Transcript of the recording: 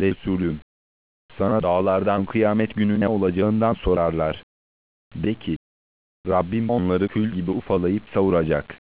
Resulüm, sana dağlardan kıyamet günü ne olacağından sorarlar. De ki, Rabbim onları kül gibi ufalayıp savuracak.